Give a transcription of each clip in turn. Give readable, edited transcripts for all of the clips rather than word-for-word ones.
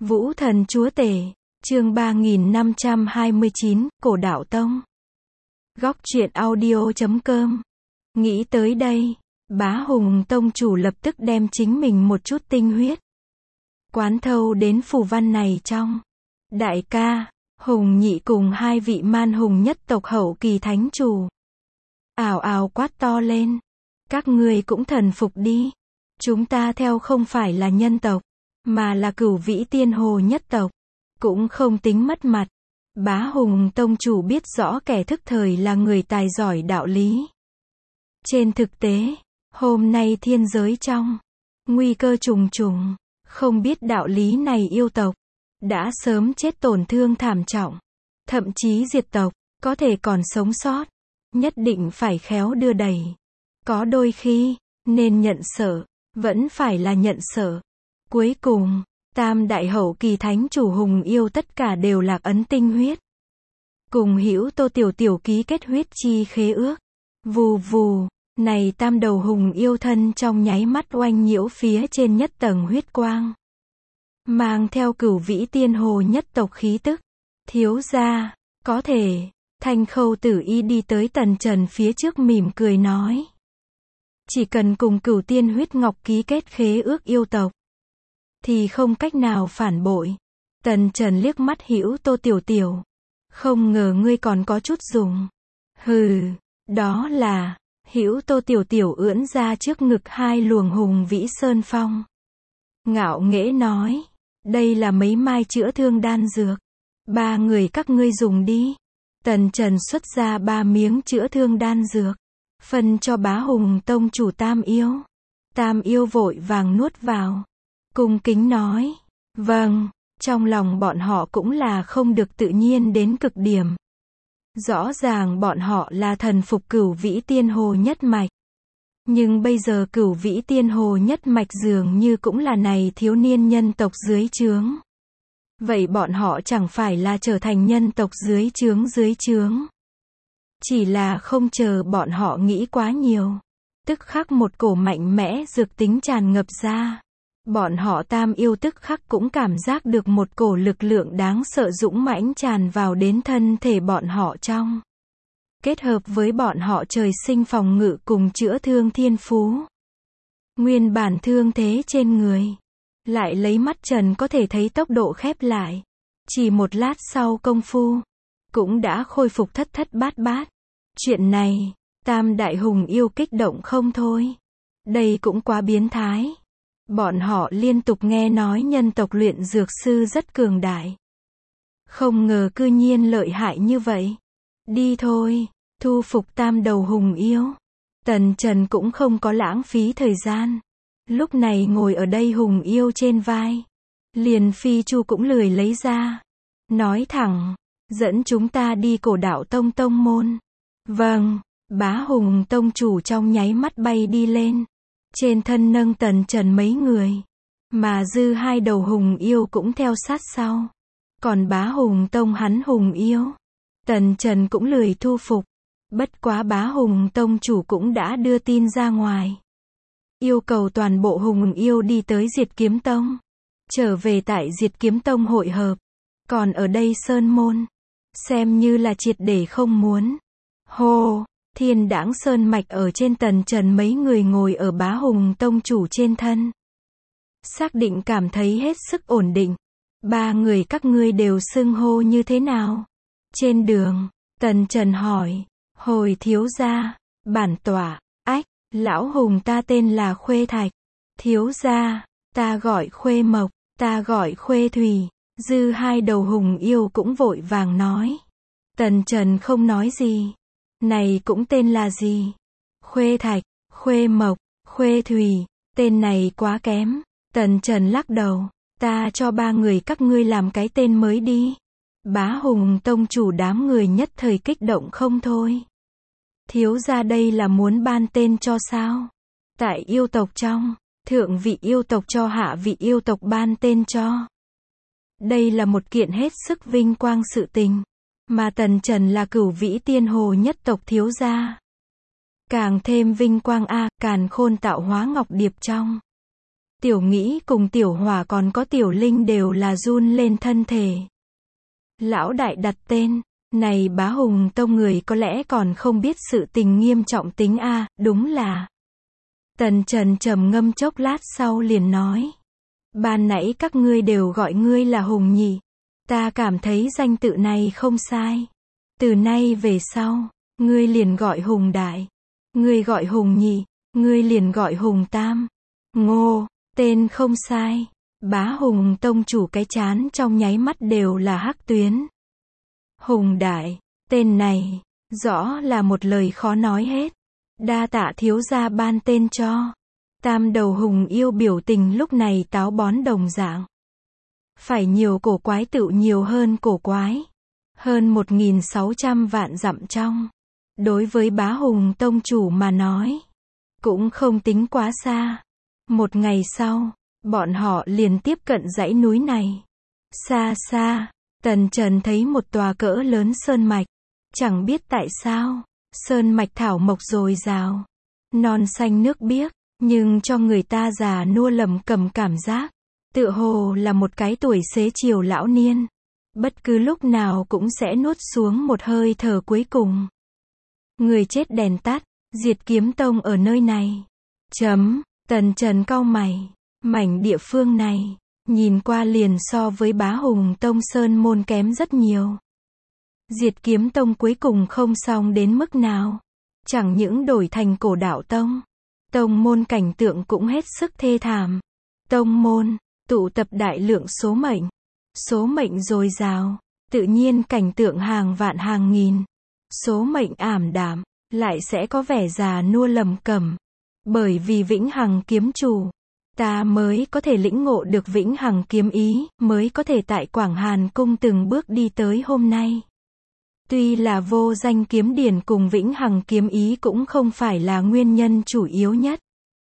Vũ Thần Chúa Tể, chương 3529, Cổ Đạo Tông. Góc truyện audio.com. Nghĩ tới đây, Bá Hùng Tông chủ lập tức đem chính mình một chút tinh huyết quán thâu đến phù văn này trong. Đại ca, Hùng Nhị cùng hai vị man hùng nhất tộc hậu kỳ thánh chủ ào ào quát to lên. Các ngươi cũng thần phục đi. Chúng ta theo không phải là nhân tộc, mà là Cửu Vĩ Tiên Hồ nhất tộc. Cũng không tính mất mặt. Bá Hùng Tông chủ biết rõ kẻ thức thời là người tài giỏi đạo lý. Trên thực tế, hôm nay thiên giới trong nguy cơ trùng trùng, không biết đạo lý này yêu tộc đã sớm chết tổn thương thảm trọng, thậm chí diệt tộc. Có thể còn sống sót, nhất định phải khéo đưa đẩy. Có đôi khi, nên nhận sợ, vẫn phải là nhận sợ. Cuối cùng, tam đại hậu kỳ thánh chủ hùng yêu tất cả đều lạc ấn tinh huyết. Cùng Hữu Tô Tiểu Tiểu ký kết huyết chi khế ước. Vù vù, này tam đầu hùng yêu thân trong nháy mắt oanh nhiễu phía trên nhất tầng huyết quang. Mang theo Cửu Vĩ Tiên Hồ nhất tộc khí tức. Thiếu gia, có thể. Thanh Khâu Tử Y đi tới Tần Trần phía trước mỉm cười nói. Chỉ cần cùng Cửu Tiên huyết ngọc ký kết khế ước yêu tộc, thì không cách nào phản bội. Tần Trần liếc mắt Hữu Tô Tiểu Tiểu. Không ngờ ngươi còn có chút dùng. Hừ, đó là. Hữu Tô Tiểu Tiểu ưỡn ra trước ngực hai luồng hùng vĩ sơn phong. Ngạo nghễ nói. Đây là mấy mai chữa thương đan dược. Ba người các ngươi dùng đi. Tần Trần xuất ra 3 miếng chữa thương đan dược. Phân cho Bá Hùng Tông chủ Tam Yêu. Tam Yêu vội vàng nuốt vào. Cung kính nói. Vâng, trong lòng bọn họ cũng là không được tự nhiên đến cực điểm. Rõ ràng bọn họ là thần phục Cửu Vĩ Tiên Hồ nhất mạch. Nhưng bây giờ Cửu Vĩ Tiên Hồ nhất mạch dường như cũng là này thiếu niên nhân tộc dưới trướng. Vậy bọn họ chẳng phải là trở thành nhân tộc dưới trướng. Chỉ là không chờ bọn họ nghĩ quá nhiều. Tức khắc một cổ mạnh mẽ dược tính tràn ngập ra. Bọn họ Tam Yêu tức khắc cũng cảm giác được một cổ lực lượng đáng sợ dũng mãnh tràn vào đến thân thể bọn họ trong. Kết hợp với bọn họ trời sinh phòng ngự cùng chữa thương thiên phú. Nguyên bản thương thế trên người. Lại lấy mắt trần có thể thấy tốc độ khép lại. Chỉ một lát sau công phu. Cũng đã khôi phục thất thất bát bát. Chuyện này, tam đại hùng yêu kích động không thôi. Đây cũng quá biến thái. Bọn họ liên tục nghe nói nhân tộc luyện dược sư rất cường đại. Không ngờ cư nhiên lợi hại như vậy. Đi thôi, thu phục tam đầu hùng yêu. Tần Trần cũng không có lãng phí thời gian. Lúc này ngồi ở đây hùng yêu trên vai. Liền Phi Chu cũng lười lấy ra. Nói thẳng, dẫn chúng ta đi Cổ Đạo Tông tông môn. Vâng, Bá Hùng Tông chủ trong nháy mắt bay đi lên. Trên thân nâng Tần Trần mấy người. Mà dư hai đầu hùng yêu cũng theo sát sau. Còn Bá Hùng Tông hắn hùng yêu. Tần Trần cũng lười thu phục. Bất quá Bá Hùng Tông chủ cũng đã đưa tin ra ngoài. Yêu cầu toàn bộ hùng yêu đi tới Diệt Kiếm Tông. Trở về tại Diệt Kiếm Tông hội hợp. Còn ở đây Sơn Môn. Xem như là triệt để không muốn. Hô! Thiên Đãng Sơn Mạch ở trên Tần Trần mấy người ngồi ở Bá Hùng Tông chủ trên thân. Xác định cảm thấy hết sức ổn định. Ba người các ngươi đều xưng hô như thế nào? Trên đường, Tần Trần hỏi. Hồi thiếu gia, bản tọa, ách, lão hùng ta tên là Khuê Thạch. Thiếu gia, ta gọi Khuê Mộc, ta gọi Khuê Thủy. Dư hai đầu hùng yêu cũng vội vàng nói. Tần Trần không nói gì. Này cũng tên là gì? Khuê Thạch, Khuê Mộc, Khuê Thủy, tên này quá kém. Tần Trần lắc đầu. Ta cho ba người các ngươi làm cái tên mới đi. Bá Hùng Tông chủ đám người nhất thời kích động không thôi. Thiếu gia đây là muốn ban tên cho sao? Tại yêu tộc trong, thượng vị yêu tộc cho hạ vị yêu tộc ban tên cho. Đây là một kiện hết sức vinh quang sự tình. Mà Tần Trần là Cửu Vĩ Tiên Hồ nhất tộc thiếu gia. Càng thêm vinh quang Càn Khôn tạo hóa ngọc điệp trong. Tiểu Nghĩ cùng Tiểu Hỏa còn có Tiểu Linh đều là run lên thân thể. Lão đại đặt tên, này Bá Hùng Tông người có lẽ còn không biết sự tình nghiêm trọng tính a, đúng là. Tần Trần trầm ngâm chốc lát sau liền nói. Ban nãy các ngươi đều gọi ngươi là Hùng nhỉ. Ta cảm thấy danh tự này không sai. Từ nay về sau, ngươi liền gọi Hùng đại. Ngươi gọi Hùng nhị, ngươi liền gọi Hùng tam. Ngô, tên không sai. Bá Hùng Tông chủ cái trán trong nháy mắt đều là hắc tuyến. Hùng đại, tên này, rõ là một lời khó nói hết. Đa tạ thiếu gia ban tên cho. Tam đầu hùng yêu biểu tình lúc này táo bón đồng dạng. Phải nhiều cổ quái tựu nhiều hơn cổ quái. Hơn 1.600 vạn dặm trong. Đối với Bá Hùng Tông chủ mà nói, cũng không tính quá xa. Một ngày sau, bọn họ liền tiếp cận dãy núi này. Xa xa, Tần Trần thấy một tòa cỡ lớn sơn mạch. Chẳng biết tại sao, sơn mạch thảo mộc dồi dào, non xanh nước biếc, nhưng cho người ta già nua lầm cầm cảm giác, tựa hồ là một cái tuổi xế chiều lão niên. Bất cứ lúc nào cũng sẽ nuốt xuống một hơi thở cuối cùng. Người chết đèn tắt, Diệt Kiếm Tông ở nơi này. Tần Trần cau mày. Mảnh địa phương này, nhìn qua liền so với Bá Hùng Tông Sơn Môn kém rất nhiều. Diệt Kiếm Tông cuối cùng không xong đến mức nào. Chẳng những đổi thành Cổ Đạo Tông. Tông môn cảnh tượng cũng hết sức thê thảm. Tông môn, tụ tập đại lượng số mệnh. Số mệnh dồi dào, tự nhiên cảnh tượng hàng vạn hàng nghìn. Số mệnh ảm đạm, lại sẽ có vẻ già nua lầm cẩm. Bởi vì Vĩnh Hằng kiếm chủ, ta mới có thể lĩnh ngộ được Vĩnh Hằng kiếm ý, mới có thể tại Quảng Hàn Cung từng bước đi tới hôm nay. Tuy là vô danh kiếm điển cùng Vĩnh Hằng kiếm ý cũng không phải là nguyên nhân chủ yếu nhất.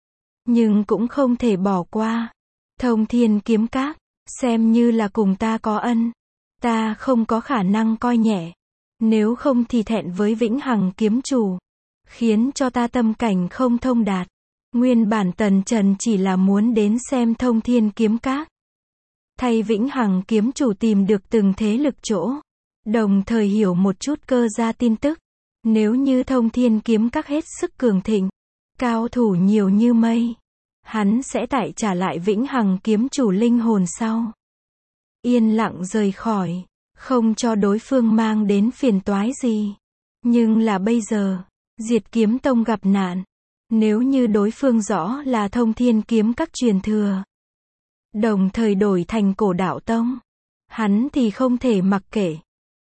Nhưng cũng không thể bỏ qua. Thông Thiên Kiếm Các, xem như là cùng ta có ân. Ta không có khả năng coi nhẹ. Nếu không thì thẹn với Vĩnh Hằng kiếm chủ. Khiến cho ta tâm cảnh không thông đạt. Nguyên bản Tần Trần chỉ là muốn đến xem Thông Thiên Kiếm Các. Thay Vĩnh Hằng kiếm chủ tìm được từng thế lực chỗ. Đồng thời hiểu một chút cơ gia tin tức. Nếu như Thông Thiên Kiếm Các hết sức cường thịnh, cao thủ nhiều như mây, hắn sẽ tại trả lại Vĩnh Hằng kiếm chủ linh hồn sau. Yên lặng rời khỏi, không cho đối phương mang đến phiền toái gì. Nhưng là bây giờ, Diệt Kiếm Tông gặp nạn. Nếu như đối phương rõ là Thông Thiên Kiếm Các truyền thừa, đồng thời đổi thành Cổ Đạo Tông, hắn thì không thể mặc kệ.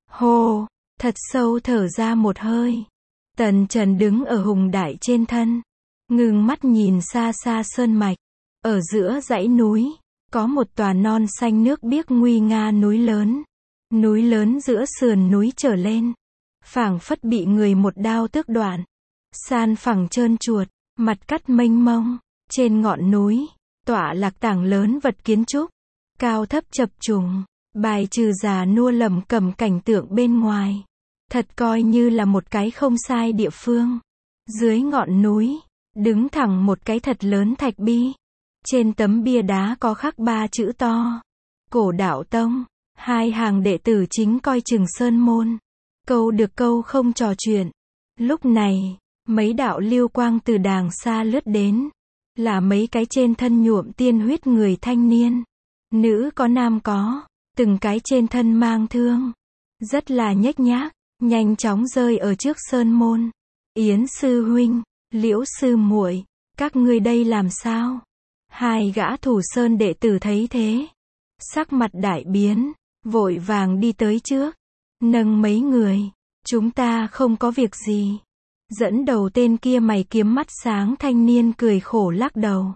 Hô, thật sâu thở ra một hơi. Tần Trần đứng ở Hùng đại trên thân, ngưng mắt nhìn xa xa sơn mạch. Ở giữa dãy núi, có một tòa non xanh nước biếc nguy nga núi lớn. Núi lớn giữa sườn núi trở lên, phảng phất bị người một đao tước đoạn. San phẳng trơn chuột, mặt cắt mênh mông. Trên ngọn núi, tọa lạc tảng lớn vật kiến trúc, cao thấp chập trùng, bài trừ già nua lầm cầm cảnh tượng bên ngoài. Thật coi như là một cái không sai địa phương. Dưới ngọn núi, đứng thẳng một cái thật lớn thạch bi. Trên tấm bia đá có khắc 3 chữ to. Cổ Đạo Tông. 2 hàng đệ tử chính coi chừng sơn môn. Câu được câu không trò chuyện. Lúc này, mấy đạo lưu quang từ đàng xa lướt đến. Là mấy cái trên thân nhuộm tiên huyết người thanh niên. Nữ có nam có. Từng cái trên thân mang thương. Rất là nhếch nhác. Nhanh chóng rơi ở trước sơn môn. Yến sư huynh, Liễu sư muội, các ngươi đây làm sao? 2 gã Thủ Sơn đệ tử thấy thế, sắc mặt đại biến, vội vàng đi tới trước, nâng mấy người. Chúng ta không có việc gì. Dẫn đầu tên kia mày kiếm mắt sáng thanh niên cười khổ lắc đầu.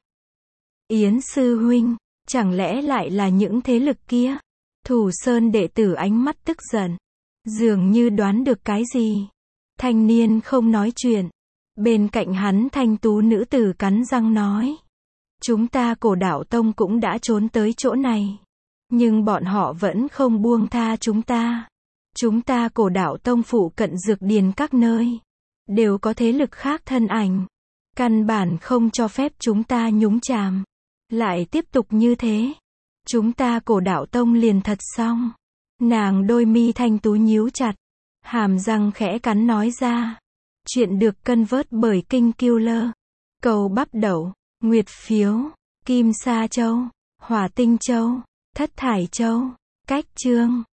Yến sư huynh, chẳng lẽ lại là những thế lực kia? Thủ Sơn đệ tử ánh mắt tức giận, dường như đoán được cái gì. Thanh niên không nói chuyện. Bên cạnh hắn thanh tú nữ tử cắn răng nói. Chúng ta Cổ Đạo Tông cũng đã trốn tới chỗ này. Nhưng bọn họ vẫn không buông tha chúng ta. Chúng ta Cổ Đạo Tông phụ cận dược điền các nơi. Đều có thế lực khác thân ảnh. Căn bản không cho phép chúng ta nhúng chàm. Lại tiếp tục như thế. Chúng ta Cổ Đạo Tông liền thật xong. Nàng đôi mi thanh tú nhíu chặt. Hàm răng khẽ cắn nói ra. Chuyện được cân vớt bởi Kinh Killer. Cầu bắp đậu, nguyệt phiếu, kim sa châu, hỏa tinh châu, thất thải châu. Cách chương